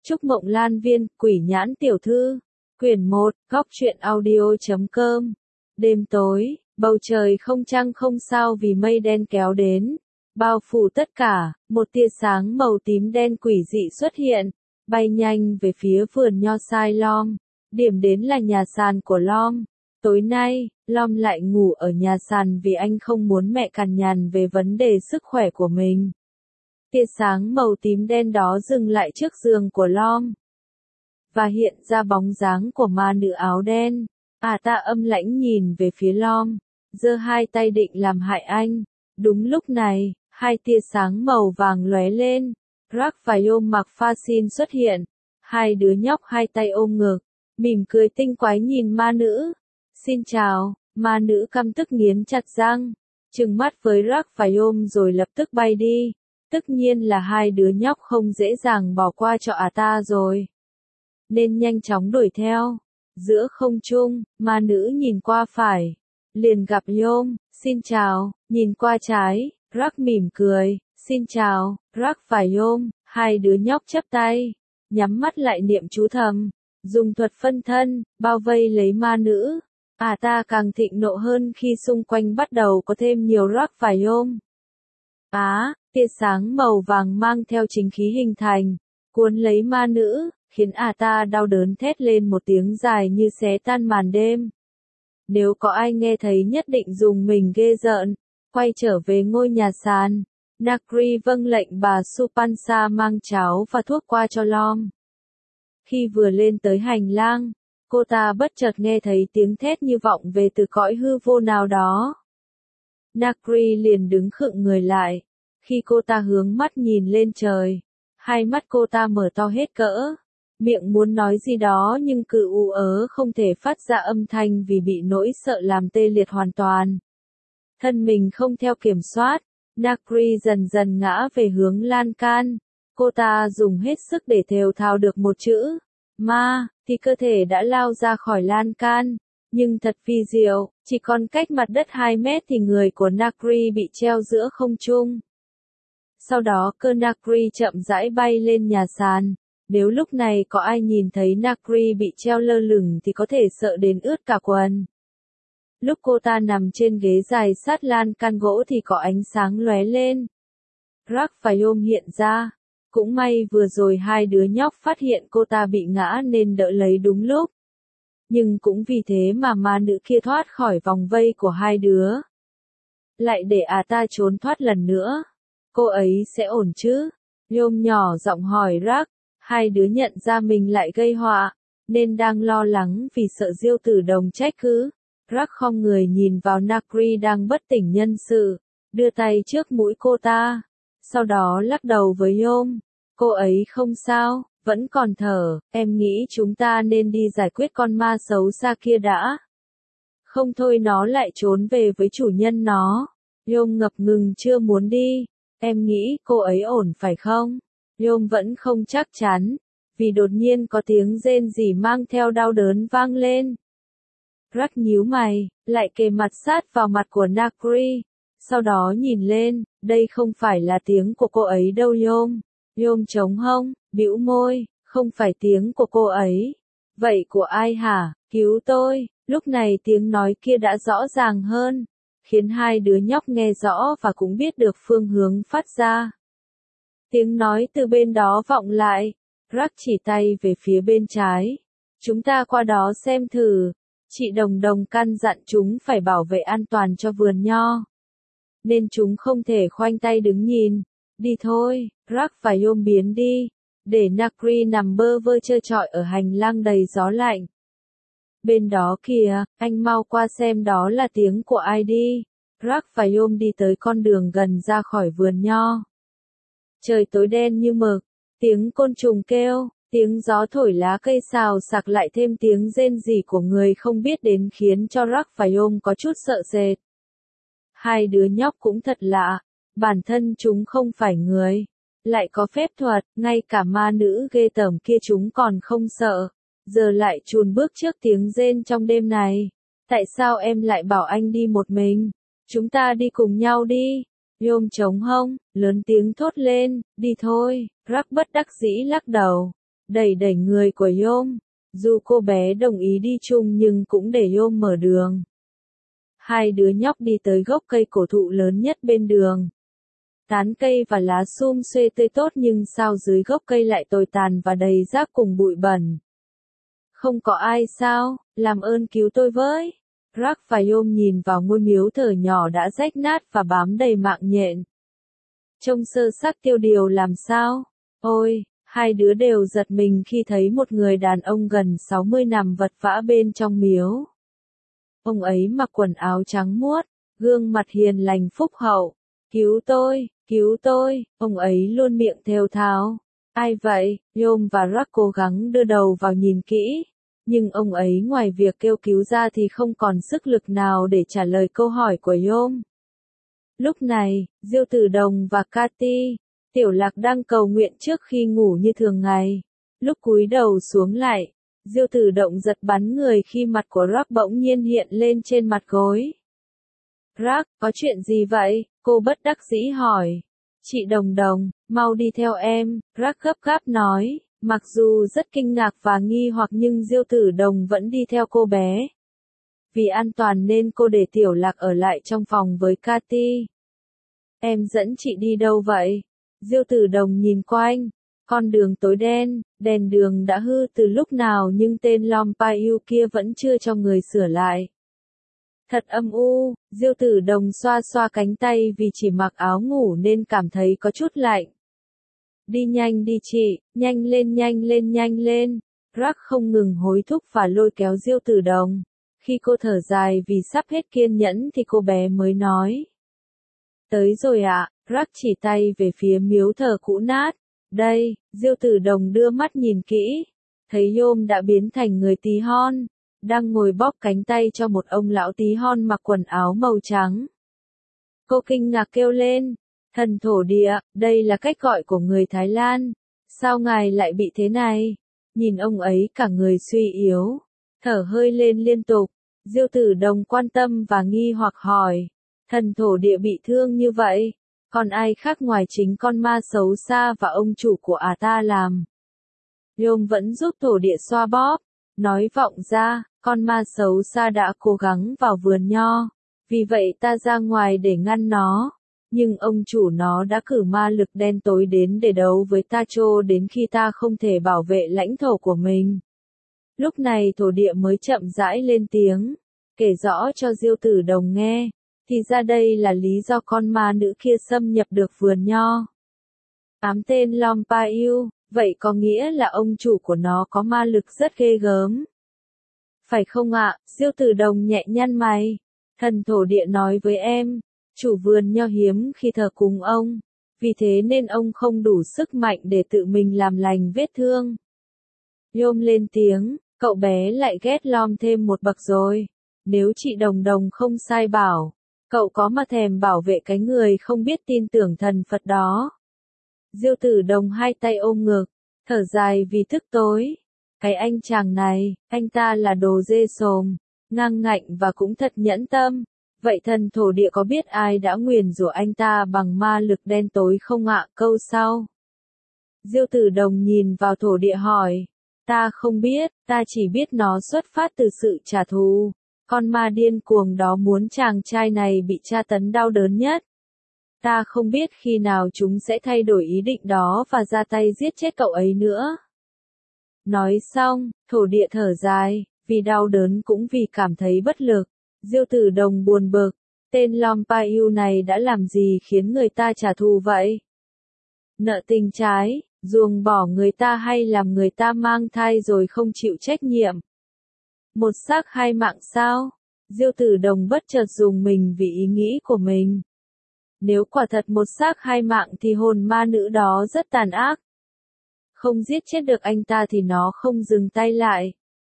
Trúc Mộng Lan Viên, Quỷ Nhãn Tiểu Thư, Quyển 1, Góc Truyện Audio.com. Đêm tối, bầu trời không trăng không sao vì mây đen kéo đến, bao phủ tất cả, một tia sáng màu tím đen quỷ dị xuất hiện, bay nhanh về phía vườn nho sai Lom. Điểm đến là nhà sàn của Lom. Tối nay, Lom lại ngủ ở nhà sàn vì anh không muốn mẹ cằn nhằn về vấn đề sức khỏe của mình. Tia sáng màu tím đen đó dừng lại trước giường của Lom. Và hiện ra bóng dáng của ma nữ áo đen. Ta âm lãnh nhìn về phía Lom, giơ hai tay định làm hại anh. Đúng lúc này, hai tia sáng màu vàng lóe lên. Rack và Yom mặc pha xin xuất hiện. Hai đứa nhóc hai tay ôm ngực, mỉm cười tinh quái nhìn ma nữ. Xin chào, ma nữ căm tức nghiến chặt răng, trừng mắt với Rack và Yom rồi lập tức bay đi. Tất nhiên là hai đứa nhóc không dễ dàng bỏ qua cho ta rồi, nên nhanh chóng đuổi theo. Giữa không trung, ma nữ nhìn qua phải, liền gặp Yom. Xin chào. Nhìn qua trái, Rack mỉm cười. Xin chào. Rack và Yom, hai đứa nhóc chắp tay, nhắm mắt lại niệm chú thầm, dùng thuật phân thân, bao vây lấy ma nữ. Ta càng thịnh nộ hơn khi xung quanh bắt đầu có thêm nhiều Rack và Yom. Tia sáng màu vàng mang theo chính khí hình thành, cuốn lấy ma nữ, khiến ta đau đớn thét lên một tiếng dài như xé tan màn đêm. Nếu có ai nghe thấy nhất định dùng mình ghê rợn. Quay trở về ngôi nhà sàn, Nakri vâng lệnh bà Supansa mang cháo và thuốc qua cho Lom. Khi vừa lên tới hành lang, cô ta bất chợt nghe thấy tiếng thét như vọng về từ cõi hư vô nào đó. Nakri liền đứng khựng người lại. Khi cô ta hướng mắt nhìn lên trời, hai mắt cô ta mở to hết cỡ, miệng muốn nói gì đó nhưng cứ ú ớ không thể phát ra âm thanh vì bị nỗi sợ làm tê liệt hoàn toàn. Thân mình không theo kiểm soát, Nakri dần dần ngã về hướng lan can. Cô ta dùng hết sức để thều thào được một chữ ma, thì cơ thể đã lao ra khỏi lan can. Nhưng thật phi diệu, chỉ còn cách mặt đất 2 mét thì người của Nakri bị treo giữa không trung. Sau đó cơ Nakri chậm rãi bay lên nhà sàn. Nếu lúc này có ai nhìn thấy Nakri bị treo lơ lửng thì có thể sợ đến ướt cả quần. Lúc cô ta nằm trên ghế dài sát lan can gỗ thì có ánh sáng lóe lên. Rack và Yom hiện ra. Cũng may vừa rồi hai đứa nhóc phát hiện cô ta bị ngã nên đỡ lấy đúng lúc. Nhưng cũng vì thế mà ma nữ kia thoát khỏi vòng vây của hai đứa. Lại để ta trốn thoát lần nữa. Cô ấy sẽ ổn chứ? Yom nhỏ giọng hỏi Rack. Hai đứa nhận ra mình lại gây họa, nên đang lo lắng vì sợ Diêu Tử Đồng trách cứ. Rack khom người nhìn vào Nakri đang bất tỉnh nhân sự, đưa tay trước mũi cô ta, sau đó lắc đầu với Yom. Cô ấy không sao, vẫn còn thở, em nghĩ chúng ta nên đi giải quyết con ma xấu xa kia đã. Không thôi nó lại trốn về với chủ nhân nó. Yom ngập ngừng chưa muốn đi. Em nghĩ cô ấy ổn phải không? Yom vẫn không chắc chắn, vì đột nhiên có tiếng rên rỉ mang theo đau đớn vang lên. Rack nhíu mày, lại kề mặt sát vào mặt của Nakri, sau đó nhìn lên, đây không phải là tiếng của cô ấy đâu Yom. Yom chống hông, bĩu môi, không phải tiếng của cô ấy. Vậy của ai hả? Cứu tôi. Lúc này tiếng nói kia đã rõ ràng hơn, khiến hai đứa nhóc nghe rõ và cũng biết được phương hướng phát ra. Tiếng nói từ bên đó vọng lại. Rack chỉ tay về phía bên trái. Chúng ta qua đó xem thử. Chị Đồng Đồng căn dặn chúng phải bảo vệ an toàn cho vườn nho, nên chúng không thể khoanh tay đứng nhìn. Đi thôi. Rack và Yom biến đi, để Nakri nằm bơ vơ trơ trọi ở hành lang đầy gió lạnh. Bên đó kìa, anh mau qua xem đó là tiếng của ai đi. Rack và Yom đi tới con đường gần ra khỏi vườn nho. Trời tối đen như mực, tiếng côn trùng kêu, tiếng gió thổi lá cây xào xạc lại thêm tiếng rên rỉ của người không biết đến khiến cho Rack và Yom có chút sợ sệt. Hai đứa nhóc cũng thật lạ, bản thân chúng không phải người, lại có phép thuật, ngay cả ma nữ ghê tởm kia chúng còn không sợ, giờ lại chùn bước trước tiếng rên trong đêm này. Tại sao em lại bảo anh đi một mình? Chúng ta đi cùng nhau đi. Yom chống hông, lớn tiếng thốt lên, đi thôi. Rack bất đắc dĩ lắc đầu. đẩy đẩy người của Yom. Dù cô bé đồng ý đi chung nhưng cũng để Yom mở đường. Hai đứa nhóc đi tới gốc cây cổ thụ lớn nhất bên đường. Tán cây và lá sum xuê tươi tốt nhưng sao dưới gốc cây lại tồi tàn và đầy rác cùng bụi bẩn. Không có ai sao, làm ơn cứu tôi với. Rack và Yom nhìn vào ngôi miếu thờ nhỏ đã rách nát và bám đầy mạng nhện. Trông sơ xác tiêu điều làm sao? Ôi, hai đứa đều giật mình khi thấy một người đàn ông gần 60 nằm vật vã bên trong miếu. Ông ấy mặc quần áo trắng muốt, gương mặt hiền lành phúc hậu. Cứu tôi, ông ấy luôn miệng thều thào. Ai vậy? Yom và Rack cố gắng đưa đầu vào nhìn kỹ. Nhưng ông ấy ngoài việc kêu cứu ra thì không còn sức lực nào để trả lời câu hỏi của Yom. Lúc này, Diêu Tử Đồng và Cathy, Tiểu Lạc đang cầu nguyện trước khi ngủ như thường ngày. Lúc cúi đầu xuống lại, Diêu Tử Động giật bắn người khi mặt của Rack bỗng nhiên hiện lên trên mặt gối. Rack, có chuyện gì vậy? Cô bất đắc dĩ hỏi. Chị Đồng Đồng, mau đi theo em, Rack gấp gáp nói. Mặc dù rất kinh ngạc và nghi hoặc nhưng Diêu Tử Đồng vẫn đi theo cô bé. Vì an toàn nên cô để Tiểu Lạc ở lại trong phòng với Cathy. Em dẫn chị đi đâu vậy? Diêu Tử Đồng nhìn quanh. Con đường tối đen, đèn đường đã hư từ lúc nào nhưng tên Lom Paiu kia vẫn chưa cho người sửa lại. Thật âm u, Diêu Tử Đồng xoa xoa cánh tay vì chỉ mặc áo ngủ nên cảm thấy có chút lạnh. Đi nhanh đi chị, nhanh lên. Rack không ngừng hối thúc và lôi kéo Diêu Tử Đồng. Khi cô thở dài vì sắp hết kiên nhẫn thì cô bé mới nói. Tới rồi ạ, Rack chỉ tay về phía miếu thờ cũ nát. Đây, Diêu Tử Đồng đưa mắt nhìn kỹ. Thấy Yom đã biến thành người tí hon. Đang ngồi bóp cánh tay cho một ông lão tí hon mặc quần áo màu trắng. Cô kinh ngạc kêu lên. Thần thổ địa, đây là cách gọi của người Thái Lan. Sao ngài lại bị thế này? Nhìn ông ấy cả người suy yếu. Thở hơi lên liên tục. Diêu Tử Đồng quan tâm và nghi hoặc hỏi. Thần thổ địa bị thương như vậy. Còn ai khác ngoài chính con ma xấu xa và ông chủ của ta làm? Yom vẫn giúp thổ địa xoa bóp. Nói vọng ra, con ma xấu xa đã cố gắng vào vườn nho. Vì vậy ta ra ngoài để ngăn nó. Nhưng ông chủ nó đã cử ma lực đen tối đến để đấu với ta cho đến khi ta không thể bảo vệ lãnh thổ của mình. Lúc này thổ địa mới chậm rãi lên tiếng, kể rõ cho Diêu Tử Đồng nghe. Thì ra đây là lý do con ma nữ kia xâm nhập được vườn nho. Ám tên Lom Paiu, vậy có nghĩa là ông chủ của nó có ma lực rất ghê gớm. Phải không ạ? Diêu Tử Đồng nhẹ nhăn mày. Thần thổ địa nói với em, chủ vườn nho hiếm khi thờ cúng ông. Vì thế nên ông không đủ sức mạnh để tự mình làm lành vết thương. Yom lên tiếng, cậu bé lại ghét Lom thêm một bậc rồi. Nếu chị Đồng Đồng không sai bảo, cậu có mà thèm bảo vệ cái người không biết tin tưởng thần Phật đó. Diêu Tử Đồng hai tay ôm ngực, thở dài vì tức tối. Cái anh chàng này, anh ta là đồ dê sồm, ngang ngạnh và cũng thật nhẫn tâm. Vậy thần thổ địa có biết ai đã nguyền rủa anh ta bằng ma lực đen tối không ạ? Câu sau. Diêu Tử Đồng nhìn vào thổ địa hỏi. Ta không biết, ta chỉ biết nó xuất phát từ sự trả thù. Con ma điên cuồng đó muốn chàng trai này bị tra tấn đau đớn nhất. Ta không biết khi nào chúng sẽ thay đổi ý định đó và ra tay giết chết cậu ấy nữa. Nói xong, thổ địa thở dài, vì đau đớn cũng vì cảm thấy bất lực. Diêu Tử Đồng buồn bực, tên Lom Paiu này đã làm gì khiến người ta trả thù vậy? Nợ tình trái, ruồng bỏ người ta hay làm người ta mang thai rồi không chịu trách nhiệm? Một xác hai mạng sao? Diêu Tử Đồng bất chợt dùng mình vì ý nghĩ của mình. Nếu quả thật một xác hai mạng thì hồn ma nữ đó rất tàn ác. Không giết chết được anh ta thì nó không dừng tay lại.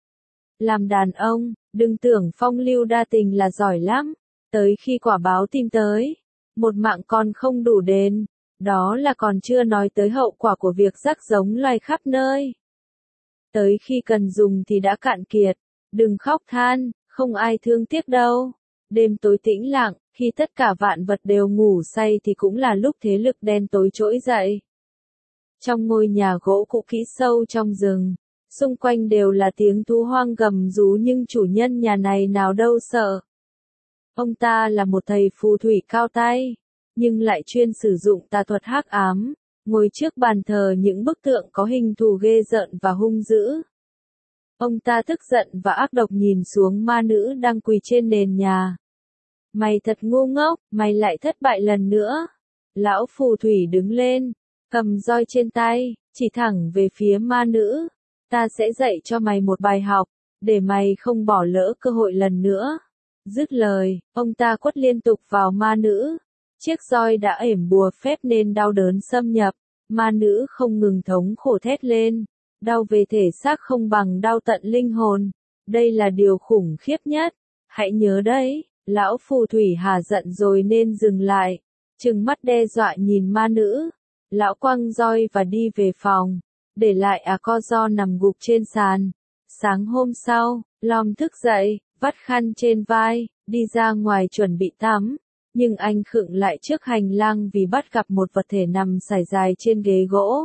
Làm đàn ông, đừng tưởng phong lưu đa tình là giỏi lắm. Tới khi quả báo tìm tới, một mạng còn không đủ đền. Đó là còn chưa nói tới hậu quả của việc rắc giống loài khắp nơi. Tới khi cần dùng thì đã cạn kiệt. Đừng khóc than, không ai thương tiếc đâu. Đêm tối tĩnh lặng, khi tất cả vạn vật đều ngủ say thì cũng là lúc thế lực đen tối trỗi dậy. Trong ngôi nhà gỗ cũ kỹ sâu trong rừng, xung quanh đều là tiếng thú hoang gầm rú nhưng chủ nhân nhà này nào đâu sợ. Ông ta là một thầy phù thủy cao tay, nhưng lại chuyên sử dụng tà thuật hắc ám, ngồi trước bàn thờ những bức tượng có hình thù ghê rợn và hung dữ. Ông ta tức giận và ác độc nhìn xuống ma nữ đang quỳ trên nền nhà. Mày thật ngu ngốc, mày lại thất bại lần nữa. Lão phù thủy đứng lên, cầm roi trên tay, chỉ thẳng về phía ma nữ. Ta sẽ dạy cho mày một bài học, để mày không bỏ lỡ cơ hội lần nữa. Dứt lời, ông ta quất liên tục vào ma nữ. Chiếc roi đã ểm bùa phép nên đau đớn xâm nhập. Ma nữ không ngừng thống khổ thét lên. Đau về thể xác không bằng đau tận linh hồn. Đây là điều khủng khiếp nhất. Hãy nhớ đấy, lão phù thủy hà giận rồi nên dừng lại. Trừng mắt đe dọa nhìn ma nữ. Lão quăng roi và đi về phòng. Để lại Akozo nằm gục trên sàn. Sáng hôm sau, Lom thức dậy, vắt khăn trên vai, đi ra ngoài chuẩn bị tắm. Nhưng anh khựng lại trước hành lang vì bắt gặp một vật thể nằm sải dài trên ghế gỗ.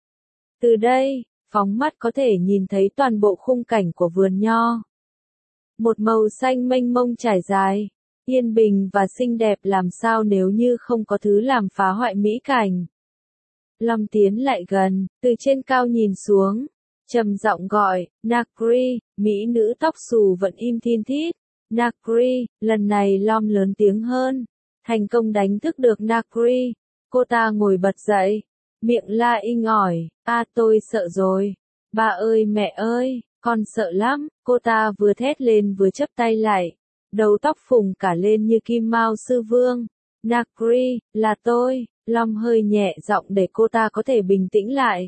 Từ đây, phóng mắt có thể nhìn thấy toàn bộ khung cảnh của vườn nho. Một màu xanh mênh mông trải dài, yên bình và xinh đẹp làm sao nếu như không có thứ làm phá hoại mỹ cảnh. Long tiến lại gần, từ trên cao nhìn xuống, trầm giọng gọi, Nakri, mỹ nữ tóc xù vẫn im thin thít. Nakri, lần này Long lớn tiếng hơn, thành công đánh thức được Nakri. Cô ta ngồi bật dậy, miệng la inh ỏi, tôi sợ rồi. Ba ơi mẹ ơi, con sợ lắm. Cô ta vừa thét lên vừa chắp tay lại, đầu tóc phùng cả lên như kim mao sư vương. Nakri, là tôi. Long hơi nhẹ giọng để cô ta có thể bình tĩnh lại.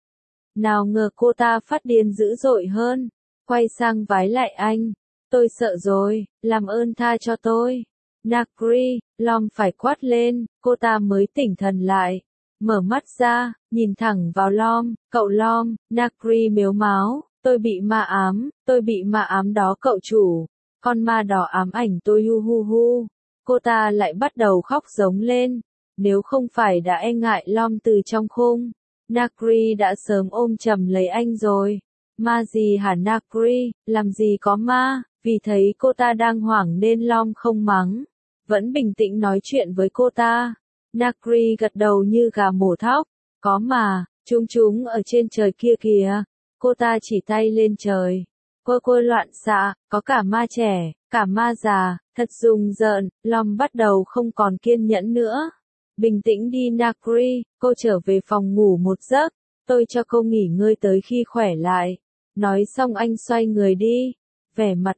Nào ngờ cô ta phát điên dữ dội hơn, quay sang vái lại anh. Tôi sợ rồi, làm ơn tha cho tôi. Nakri, Long phải quát lên, cô ta mới tỉnh thần lại. Mở mắt ra, nhìn thẳng vào Long, cậu Long. Nakri mếu máo, tôi bị ma ám đó cậu chủ. Con ma đỏ ám ảnh tôi hu hu hu. Cô ta lại bắt đầu khóc giống lên. Nếu không phải đã e ngại Long từ trong khung, Nakri đã sớm ôm chầm lấy anh rồi. Ma gì hả Nakri, làm gì có ma. Vì thấy cô ta đang hoảng nên Long không mắng, vẫn bình tĩnh nói chuyện với cô ta. Nakri gật đầu như gà mổ thóc. Có mà, chúng ở trên trời kia kìa. Cô ta chỉ tay lên trời. Cô loạn xạ, có cả ma trẻ, cả ma già, thật rùng rợn. Long bắt đầu không còn kiên nhẫn nữa. Bình tĩnh đi Nakri, cô trở về phòng ngủ một giấc. Tôi cho cô nghỉ ngơi tới khi khỏe lại. Nói xong anh xoay người đi. Vẻ mặt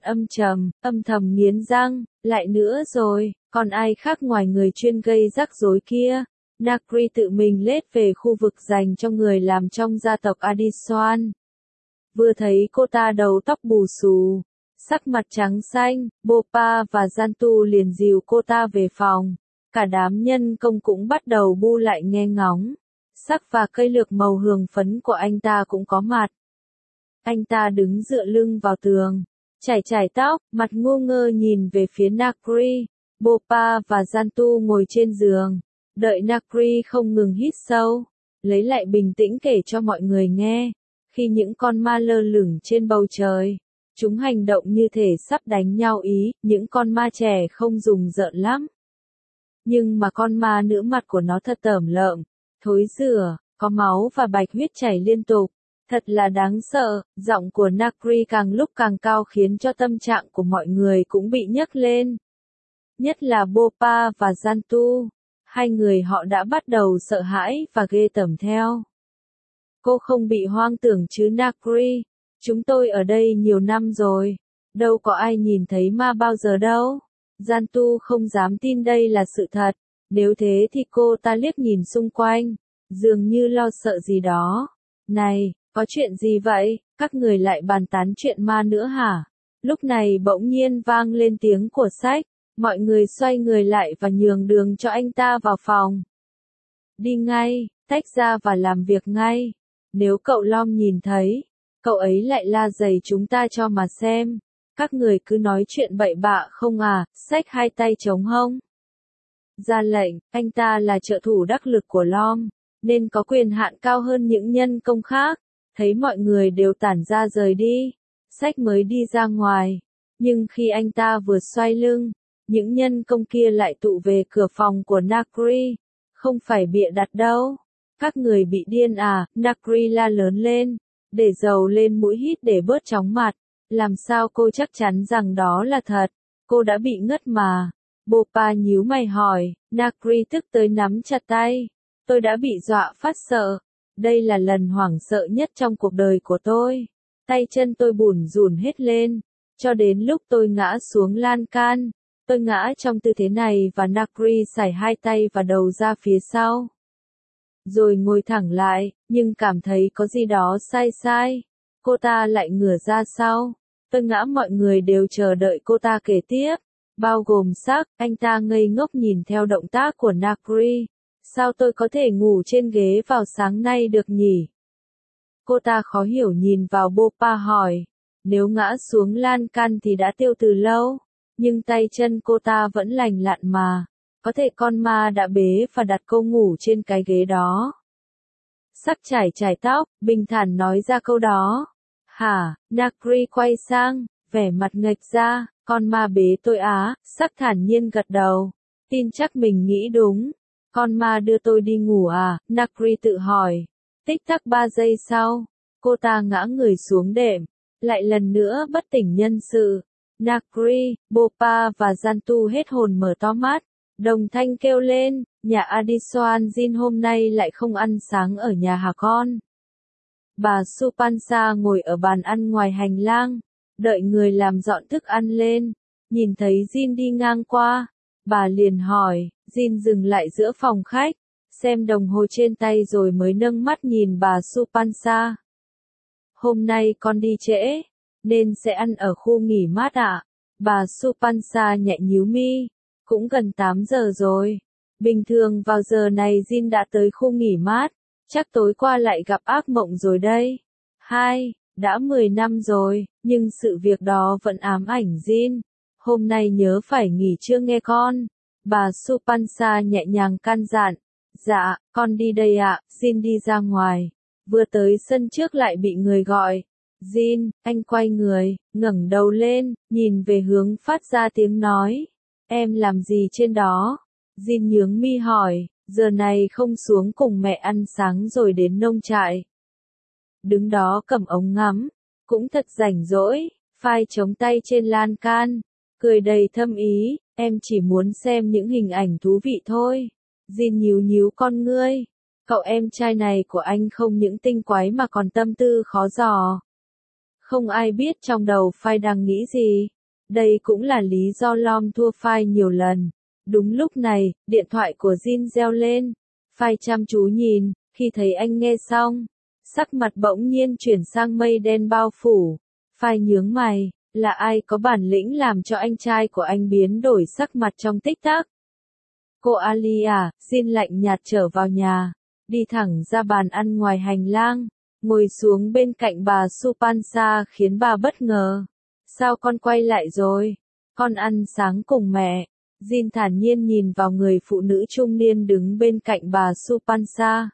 âm thầm nghiến răng, lại nữa rồi, còn ai khác ngoài người chuyên gây rắc rối kia. Nakri tự mình lết về khu vực dành cho người làm trong gia tộc Adiswan. Vừa thấy cô ta đầu tóc bù xù, sắc mặt trắng xanh, Bopa và Jantu liền dìu cô ta về phòng. Cả đám nhân công cũng bắt đầu bu lại nghe ngóng. Sắc và cây lược màu hường phấn của anh ta cũng có mặt. Anh ta đứng dựa lưng vào tường, chải tóc, mặt ngu ngơ nhìn về phía Nakri. Bopa và Jantu ngồi trên giường, đợi Nakri không ngừng hít sâu, lấy lại bình tĩnh kể cho mọi người nghe. Khi những con ma lơ lửng trên bầu trời, chúng hành động như thể sắp đánh nhau ý, những con ma trẻ không rùng rợn lắm. Nhưng mà con ma nữ mặt của nó thật tởm lợm, thối rữa, có máu và bạch huyết chảy liên tục. Thật là đáng sợ, giọng của Nakri càng lúc càng cao khiến cho tâm trạng của mọi người cũng bị nhấc lên. Nhất là Bopa và Jantu, hai người họ đã bắt đầu sợ hãi và ghê tởm theo. Cô không bị hoang tưởng chứ Nakri, chúng tôi ở đây nhiều năm rồi, đâu có ai nhìn thấy ma bao giờ đâu. Jantu không dám tin đây là sự thật, nếu thế thì cô ta liếc nhìn xung quanh, dường như lo sợ gì đó. Này, có chuyện gì vậy, các người lại bàn tán chuyện ma nữa hả? Lúc này bỗng nhiên vang lên tiếng của Sách, mọi người xoay người lại và nhường đường cho anh ta vào phòng. Đi ngay, tách ra và làm việc ngay. Nếu cậu Long nhìn thấy, cậu ấy lại la giày chúng ta cho mà xem. Các người cứ nói chuyện bậy bạ không à, Sách hai tay chống hông. Ra lệnh, anh ta là trợ thủ đắc lực của Long. nên có quyền hạn cao hơn những nhân công khác. Thấy mọi người đều tản ra rời đi, Sách mới đi ra ngoài, nhưng khi anh ta vừa xoay lưng, những nhân công kia lại tụ về cửa phòng của Nakri. Không phải bịa đặt đâu. Các người bị điên à, Nakri la lớn lên, để dầu lên mũi hít để bớt chóng mặt. Làm sao cô chắc chắn rằng đó là thật? Cô đã bị ngất mà. Bopa nhíu mày hỏi, Nakri tức tới nắm chặt tay. Tôi đã bị dọa phát sợ. Đây là lần hoảng sợ nhất trong cuộc đời của tôi. Tay chân tôi bủn rủn hết lên, cho đến lúc tôi ngã xuống lan can. Tôi ngã trong tư thế này và Nakri sải hai tay và đầu ra phía sau. Rồi ngồi thẳng lại, nhưng cảm thấy có gì đó sai sai. Cô ta lại ngửa ra sau. Tôi ngã, mọi người đều chờ đợi cô ta kể tiếp. Bao gồm Sắc, anh ta ngây ngốc nhìn theo động tác của Nakri. Sao tôi có thể ngủ trên ghế vào sáng nay được nhỉ? Cô ta khó hiểu nhìn vào Bopa hỏi. Nếu ngã xuống lan can thì đã tiêu từ lâu. Nhưng tay chân cô ta vẫn lành lặn mà. Có thể con ma đã bế và đặt cô ngủ trên cái ghế đó. Sắc chải tóc, bình thản nói ra câu đó. Hả? Nakri quay sang, vẻ mặt nghệch ra. Con ma bế tôi á? Sắc thản nhiên gật đầu. Tin chắc mình nghĩ đúng. Con ma đưa tôi đi ngủ à? Nakri tự hỏi. Tích tắc 3 giây sau, cô ta ngã người xuống đệm, lại lần nữa bất tỉnh nhân sự. Nakri, Bopa và Jantu hết hồn mở to mắt, đồng thanh kêu lên, nhà Adiswan Jin hôm nay lại không ăn sáng ở nhà hả con? Bà Supansa ngồi ở bàn ăn ngoài hành lang, đợi người làm dọn thức ăn lên, nhìn thấy Jin đi ngang qua, bà liền hỏi. Jin dừng lại giữa phòng khách, xem đồng hồ trên tay rồi mới nâng mắt nhìn bà Supansa. Hôm nay con đi trễ, nên sẽ ăn ở khu nghỉ mát ạ. Bà Supansa nhẹ nhíu mi, cũng gần 8 giờ rồi. Bình thường vào giờ này Jin đã tới khu nghỉ mát, chắc tối qua lại gặp ác mộng rồi đây. Đã 10 năm rồi, nhưng sự việc đó vẫn ám ảnh Jin. Hôm nay nhớ phải nghỉ trưa nghe con. Bà Supansa nhẹ nhàng căn dặn. Dạ, con đi đây ạ. Jin đi ra ngoài. Vừa tới sân trước lại bị người gọi. Jin, anh quay người, ngẩng đầu lên, nhìn về hướng phát ra tiếng nói. Em làm gì trên đó? Jin nhướng mi hỏi, giờ này không xuống cùng mẹ ăn sáng rồi đến nông trại. Đứng đó cầm ống ngắm, cũng thật rảnh rỗi, phai chống tay trên lan can, cười đầy thâm ý, em chỉ muốn xem những hình ảnh thú vị thôi. Jin nhíu con ngươi. Cậu em trai này của anh không những tinh quái mà còn tâm tư khó dò. Không ai biết trong đầu Phai đang nghĩ gì. Đây cũng là lý do Lom thua Phai nhiều lần. Đúng lúc này, điện thoại của Jin reo lên. Phai chăm chú nhìn, khi thấy anh nghe xong, sắc mặt bỗng nhiên chuyển sang mây đen bao phủ. Phai nhướng mày, là ai có bản lĩnh làm cho anh trai của anh biến đổi sắc mặt trong tích tắc? Cô Ali à? Jin lạnh nhạt trở vào nhà, đi thẳng ra bàn ăn ngoài hành lang, ngồi xuống bên cạnh bà Supansa khiến bà bất ngờ. Sao con quay lại rồi? Con ăn sáng cùng mẹ. Jin thản nhiên nhìn vào người phụ nữ trung niên đứng bên cạnh bà Supansa.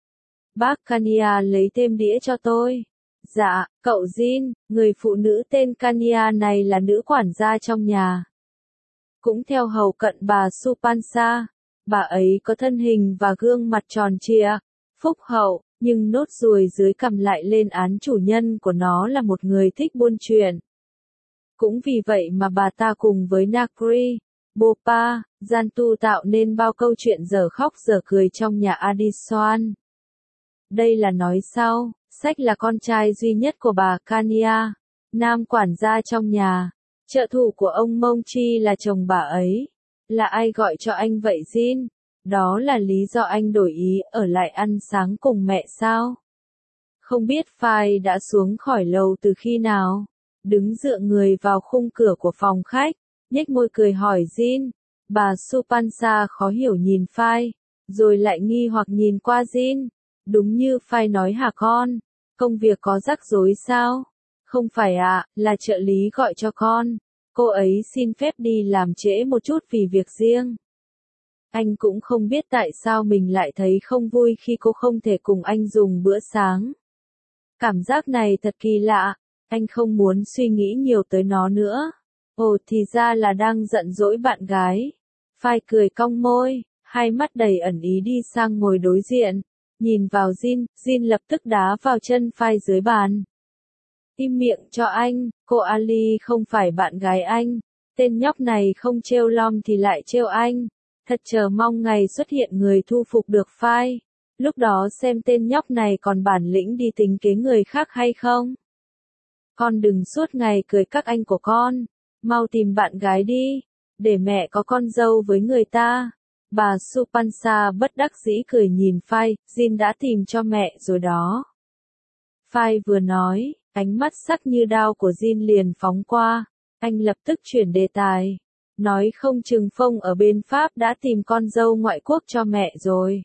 Bác Kania lấy thêm đĩa cho tôi. Dạ, cậu Jin, người phụ nữ tên Kania này là nữ quản gia trong nhà. Cũng theo hầu cận bà Supansa, bà ấy có thân hình và gương mặt tròn trịa, phúc hậu, nhưng nốt ruồi dưới cằm lại lên án chủ nhân của nó là một người thích buôn chuyện. Cũng vì vậy mà bà ta cùng với Nakri, Bopa, Jantu tạo nên bao câu chuyện dở khóc dở cười trong nhà Adiswan. Đây là nói sau, Sách là con trai duy nhất của bà Kania, nam quản gia trong nhà. Trợ thủ của ông Mông Chi là chồng bà ấy. Là ai gọi cho anh vậy Jin? Đó là lý do anh đổi ý ở lại ăn sáng cùng mẹ sao? Không biết Phai đã xuống khỏi lầu từ khi nào? Đứng dựa người vào khung cửa của phòng khách, nhếch môi cười hỏi Jin. Bà Supansa khó hiểu nhìn Phai, rồi lại nghi hoặc nhìn qua Jin. Đúng như Phai nói hả con? Công việc có rắc rối sao? Không phải ạ, là trợ lý gọi cho con. Cô ấy xin phép đi làm trễ một chút vì việc riêng. Anh cũng không biết tại sao mình lại thấy không vui khi cô không thể cùng anh dùng bữa sáng. Cảm giác này thật kỳ lạ, anh không muốn suy nghĩ nhiều tới nó nữa. Ồ thì ra là đang giận dỗi bạn gái. Phai cười cong môi, hai mắt đầy ẩn ý đi sang ngồi đối diện. Nhìn vào Jin, Jin lập tức đá vào chân Phai dưới bàn. Im miệng cho anh, cô Ali không phải bạn gái anh. Tên nhóc này không trêu Lom thì lại trêu anh. Thật chờ mong ngày xuất hiện người thu phục được Phai. Lúc đó xem tên nhóc này còn bản lĩnh đi tính kế người khác hay không. Con đừng suốt ngày cười các anh của con. Mau tìm bạn gái đi. Để mẹ có con dâu với người ta. Bà Supansa bất đắc dĩ cười nhìn Phai, Jin đã tìm cho mẹ rồi đó. Phai vừa nói, ánh mắt sắc như đao của Jin liền phóng qua. Anh lập tức chuyển đề tài. Nói không chừng Phong ở bên Pháp đã tìm con dâu ngoại quốc cho mẹ rồi.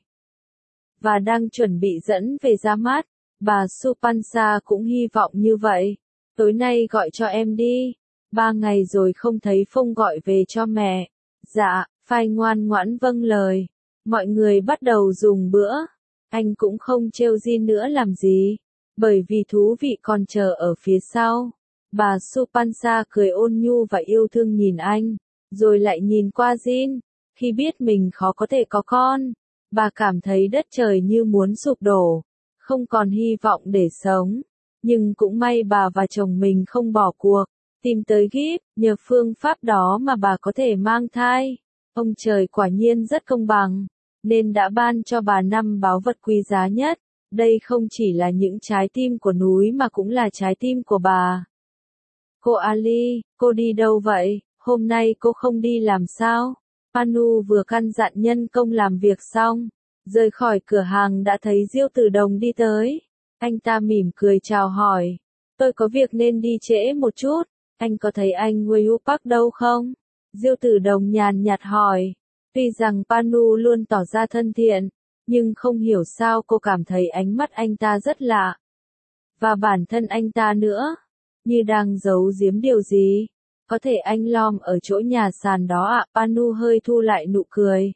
Và đang chuẩn bị dẫn về ra mắt. Bà Supansa cũng hy vọng như vậy. Tối nay gọi cho em đi. 3 ngày rồi không thấy Phong gọi về cho mẹ. Dạ, Phai ngoan ngoãn vâng lời. Mọi người bắt đầu dùng bữa. Anh cũng không trêu Jin nữa làm gì. Bởi vì thú vị còn chờ ở phía sau. Bà Supansa cười ôn nhu và yêu thương nhìn anh. Rồi lại nhìn qua Jin. Khi biết mình khó có thể có con. Bà cảm thấy đất trời như muốn sụp đổ. Không còn hy vọng để sống. Nhưng cũng may bà và chồng mình không bỏ cuộc. Tìm tới Gip, nhờ phương pháp đó mà bà có thể mang thai. Ông trời quả nhiên rất công bằng. Nên đã ban cho bà 5 báu vật quý giá nhất. Đây không chỉ là những trái tim của núi mà cũng là trái tim của bà. Cô Ali, cô đi đâu vậy? Hôm nay cô không đi làm sao? Panu vừa căn dặn nhân công làm việc xong. Rời khỏi cửa hàng đã thấy Diêu Tử Đồng đi tới. Anh ta mỉm cười chào hỏi. Tôi có việc nên đi trễ một chút. Anh có thấy anh Wei Park đâu không? Diêu Tử Đồng nhàn nhạt hỏi. Tuy rằng Panu luôn tỏ ra thân thiện, nhưng không hiểu sao cô cảm thấy ánh mắt anh ta rất lạ. Và bản thân anh ta nữa. Như đang giấu giếm điều gì. Có thể anh Lom ở chỗ nhà sàn đó ạ. Panu hơi thu lại nụ cười.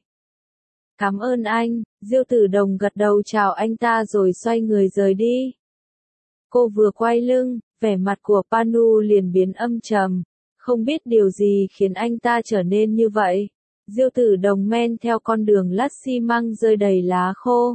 Cảm ơn anh. Diêu Tử Đồng gật đầu chào anh ta rồi xoay người rời đi. Cô vừa quay lưng, vẻ mặt của Panu liền biến âm trầm. Không biết điều gì khiến anh ta trở nên như vậy. Diêu Tử Đồng men theo con đường lát xi măng rơi đầy lá khô.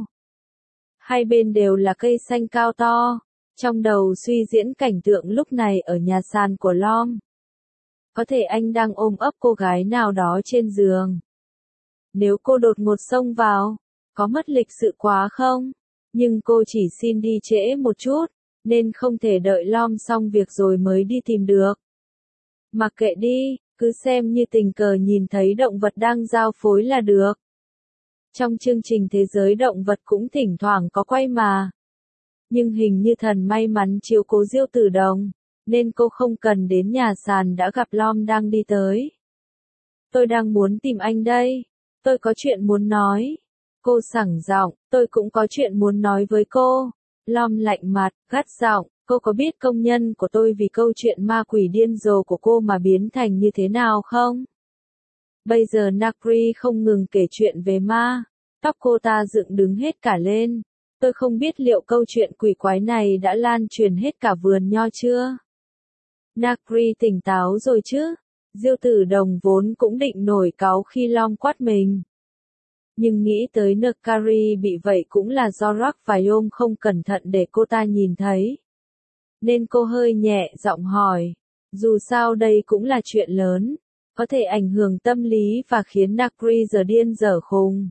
Hai bên đều là cây xanh cao to. Trong đầu suy diễn cảnh tượng lúc này ở nhà sàn của Lom. Có thể anh đang ôm ấp cô gái nào đó trên giường. Nếu cô đột ngột xông vào, có mất lịch sự quá không? Nhưng cô chỉ xin đi trễ một chút, nên không thể đợi Lom xong việc rồi mới đi tìm được. Mặc kệ đi, cứ xem như tình cờ nhìn thấy động vật đang giao phối là được. Trong chương trình Thế giới động vật cũng thỉnh thoảng có quay mà. Nhưng hình như thần may mắn chiếu cố Diêu Tử Đồng, nên cô không cần đến nhà sàn đã gặp Lom đang đi tới. Tôi đang muốn tìm anh đây. Tôi có chuyện muốn nói. Cô sảng giọng, tôi cũng có chuyện muốn nói với cô. Lom lạnh mặt, gắt giọng, cô có biết công nhân của tôi vì câu chuyện ma quỷ điên rồ của cô mà biến thành như thế nào không? Bây giờ Nakri không ngừng kể chuyện về ma. Tóc cô ta dựng đứng hết cả lên. Tôi không biết liệu câu chuyện quỷ quái này đã lan truyền hết cả vườn nho chưa? Nakri tỉnh táo rồi chứ? Diêu Tử Đồng vốn cũng định nổi cáu khi Lom quát mình. Nhưng nghĩ tới Nakari bị vậy cũng là do Rack và Yom không cẩn thận để cô ta nhìn thấy. Nên cô hơi nhẹ giọng hỏi. Dù sao đây cũng là chuyện lớn. Có thể ảnh hưởng tâm lý và khiến Nakri giờ điên dở khùng.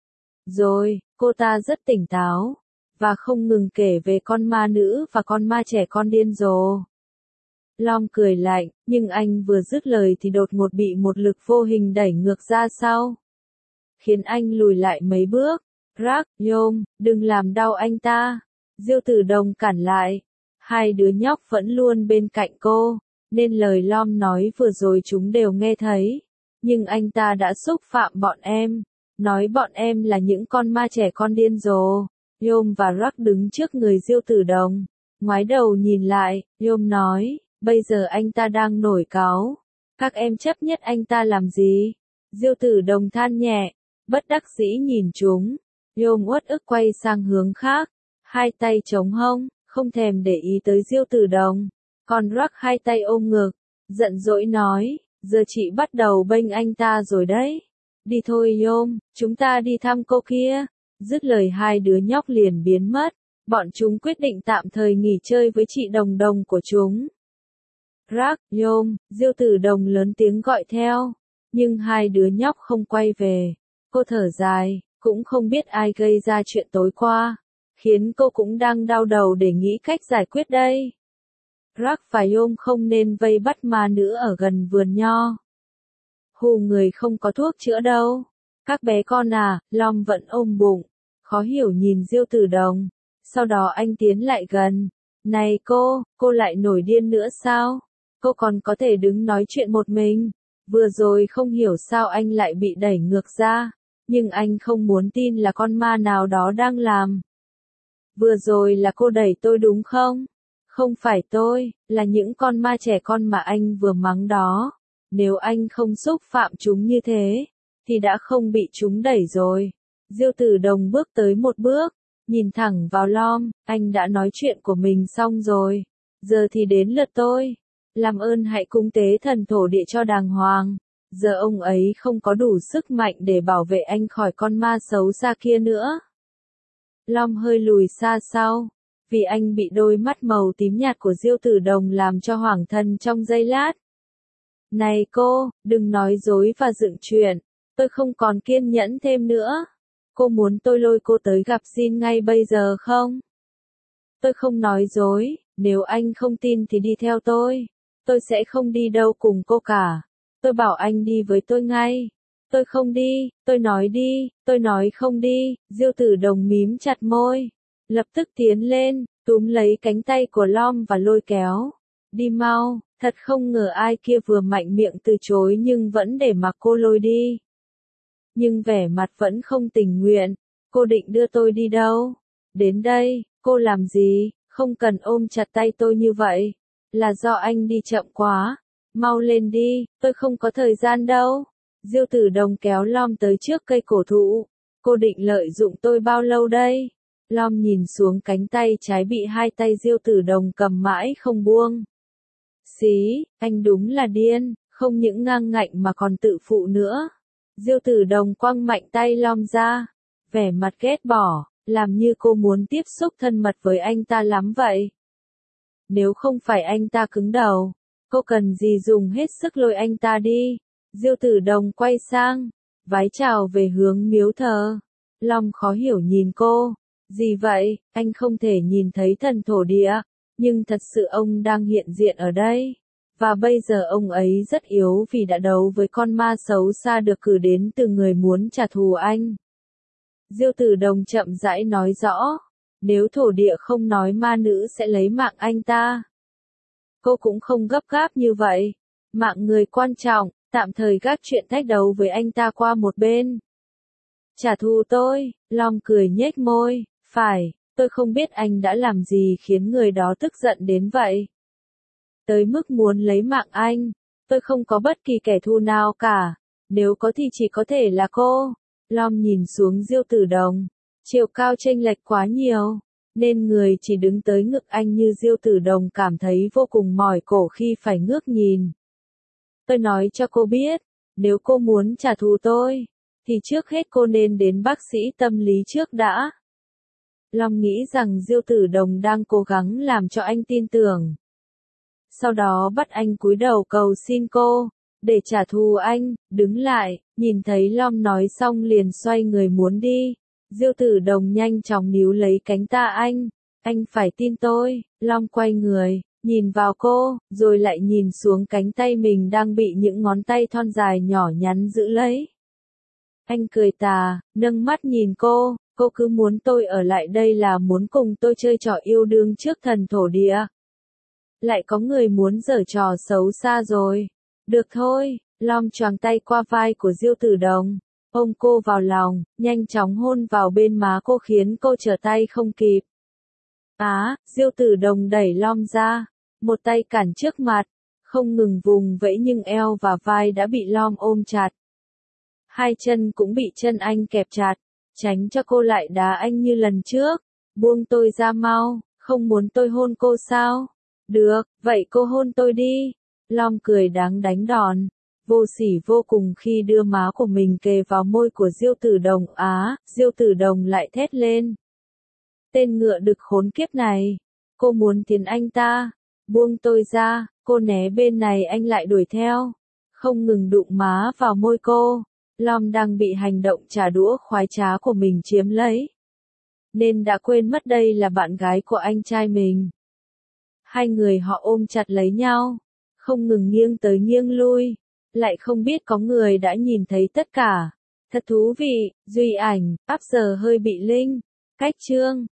Rồi, cô ta rất tỉnh táo. Và không ngừng kể về con ma nữ và con ma trẻ con điên rồ. Lom cười lạnh, nhưng anh vừa dứt lời thì đột ngột bị một lực vô hình đẩy ngược ra sau. Khiến anh lùi lại mấy bước. Rack, Yom, đừng làm đau anh ta. Diêu Tử Đồng cản lại. Hai đứa nhóc vẫn luôn bên cạnh cô, nên lời Lom nói vừa rồi chúng đều nghe thấy. Nhưng anh ta đã xúc phạm bọn em. Nói bọn em là những con ma trẻ con điên rồ. Yom và Rack đứng trước người Diêu Tử Đồng. Ngoái đầu nhìn lại, Yom nói. Bây giờ anh ta đang nổi cáu. Các em chấp nhất anh ta làm gì? Diêu Tử Đồng than nhẹ. bất đắc dĩ nhìn chúng. Yom uất ức quay sang hướng khác, hai tay chống hông, không thèm để ý tới Diêu Tử Đồng. Còn Rắc hai tay ôm ngực, giận dỗi nói, giờ chị bắt đầu bênh anh ta rồi đấy. Đi thôi Yom, chúng ta đi thăm cô kia. Dứt lời hai đứa nhóc liền biến mất, bọn chúng quyết định tạm thời nghỉ chơi với chị Đồng Đồng của chúng. Rắc, Yom, Diêu Tử Đồng lớn tiếng gọi theo, nhưng hai đứa nhóc không quay về. Cô thở dài, cũng không biết ai gây ra chuyện tối qua, khiến cô cũng đang đau đầu để nghĩ cách giải quyết đây. Rắc và Yom không nên vây bắt ma nữ ở gần vườn nho. Hù người không có thuốc chữa đâu. Các bé con à, Long vẫn ôm bụng, khó hiểu nhìn Diêu Tử Đồng. Sau đó anh tiến lại gần. Này cô lại nổi điên nữa sao? Cô còn có thể đứng nói chuyện một mình. Vừa rồi không hiểu sao anh lại bị đẩy ngược ra, nhưng anh không muốn tin là con ma nào đó đang làm. Vừa rồi là cô đẩy tôi đúng không? Không phải tôi, là những con ma trẻ con mà anh vừa mắng đó. Nếu anh không xúc phạm chúng như thế, thì đã không bị chúng đẩy rồi. Diêu Tử Đồng bước tới một bước, nhìn thẳng vào Long, anh đã nói chuyện của mình xong rồi. Giờ thì đến lượt tôi. Làm ơn hãy cúng tế thần thổ địa cho đàng hoàng. Giờ ông ấy không có đủ sức mạnh để bảo vệ anh khỏi con ma xấu xa kia nữa. Long hơi lùi xa sau, vì anh bị đôi mắt màu tím nhạt của Diêu Tử Đồng làm cho hoảng thần trong giây lát. Này cô, đừng nói dối và dựng chuyện, tôi không còn kiên nhẫn thêm nữa. Cô muốn tôi lôi cô tới gặp Jin ngay bây giờ không? Tôi không nói dối, nếu anh không tin thì đi theo tôi sẽ không đi đâu cùng cô cả. Tôi bảo anh đi với tôi ngay. Tôi không đi, tôi nói không đi. Diêu Tử Đồng mím chặt môi, lập tức tiến lên, túm lấy cánh tay của Long và lôi kéo. Đi mau, thật không ngờ ai kia vừa mạnh miệng từ chối nhưng vẫn để mặc cô lôi đi. Nhưng vẻ mặt vẫn không tình nguyện. Cô định đưa tôi đi đâu? Đến đây, cô làm gì? Không cần ôm chặt tay tôi như vậy. Là do anh đi chậm quá. Mau lên đi, tôi không có thời gian đâu. Diêu Tử Đồng kéo Long tới trước cây cổ thụ. Cô định lợi dụng tôi bao lâu đây? Long nhìn xuống cánh tay trái bị hai tay Diêu Tử Đồng cầm mãi không buông. Xí, anh đúng là điên, không những ngang ngạnh mà còn tự phụ nữa. Diêu Tử Đồng quăng mạnh tay Long ra, vẻ mặt ghét bỏ, làm như cô muốn tiếp xúc thân mật với anh ta lắm vậy. Nếu không phải anh ta cứng đầu, cô cần gì dùng hết sức lôi anh ta đi. Diêu Tử Đồng quay sang, vái chào về hướng miếu thờ. Long khó hiểu nhìn cô. Gì vậy, anh không thể nhìn thấy thần thổ địa, nhưng thật sự ông đang hiện diện ở đây. Và bây giờ ông ấy rất yếu vì đã đấu với con ma xấu xa được cử đến từ người muốn trả thù anh. Diêu Tử Đồng chậm rãi nói rõ, nếu thổ địa không nói ma nữ sẽ lấy mạng anh ta. Cô cũng không gấp gáp như vậy. Mạng người quan trọng, tạm thời gác chuyện thách đấu với anh ta qua một bên. Trả thù tôi, Long cười nhếch môi, phải, tôi không biết anh đã làm gì khiến người đó tức giận đến vậy. Tới mức muốn lấy mạng anh, tôi không có bất kỳ kẻ thù nào cả, nếu có thì chỉ có thể là cô. Long nhìn xuống Diêu Tử Đồng, chiều cao chênh lệch quá nhiều, nên người chỉ đứng tới ngực anh như Diêu Tử Đồng cảm thấy vô cùng mỏi cổ khi phải ngước nhìn. Tôi nói cho cô biết, nếu cô muốn trả thù tôi, thì trước hết cô nên đến bác sĩ tâm lý trước đã. Long nghĩ rằng Diêu Tử Đồng đang cố gắng làm cho anh tin tưởng. Sau đó bắt anh cúi đầu cầu xin cô, để trả thù anh, đứng lại, nhìn thấy Long nói xong liền xoay người muốn đi. Diêu Tử Đồng nhanh chóng níu lấy cánh tay anh phải tin tôi. Long quay người, nhìn vào cô, rồi lại nhìn xuống cánh tay mình đang bị những ngón tay thon dài nhỏ nhắn giữ lấy. Anh cười tà, nâng mắt nhìn cô cứ muốn tôi ở lại đây là muốn cùng tôi chơi trò yêu đương trước thần thổ địa. Lại có người muốn giở trò xấu xa rồi. Được thôi, Long choàng tay qua vai của Diêu Tử Đồng, ôm cô vào lòng, nhanh chóng hôn vào bên má cô khiến cô trở tay không kịp. Diêu Tử Đồng đẩy Long ra, một tay cản trước mặt, không ngừng vùng vẫy nhưng eo và vai đã bị Long ôm chặt. Hai chân cũng bị chân anh kẹp chặt, tránh cho cô lại đá anh như lần trước. Buông tôi ra mau, không muốn tôi hôn cô sao? Được, vậy cô hôn tôi đi. Long cười đáng đánh đòn, vô sỉ vô cùng khi đưa má của mình kề vào môi của Diêu Tử Đồng. Diêu Tử Đồng lại thét lên. Tên ngựa đực khốn kiếp này, cô muốn tiến anh ta. Buông tôi ra, cô né bên này anh lại đuổi theo. Không ngừng đụng má vào môi cô. Long đang bị hành động trả đũa khoái trá của mình chiếm lấy, nên đã quên mất đây là bạn gái của anh trai mình. Hai người họ ôm chặt lấy nhau, không ngừng nghiêng tới nghiêng lui, lại không biết có người đã nhìn thấy tất cả. Thật thú vị, Duy Ảnh, áp giờ hơi bị linh. Cách chương